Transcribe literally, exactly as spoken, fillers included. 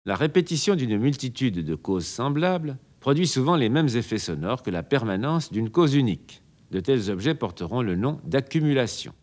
La répétition d'une multitude de causes semblables produit souvent les mêmes effets sonores que la permanence d'une cause unique. De tels objets porteront le nom d'accumulation.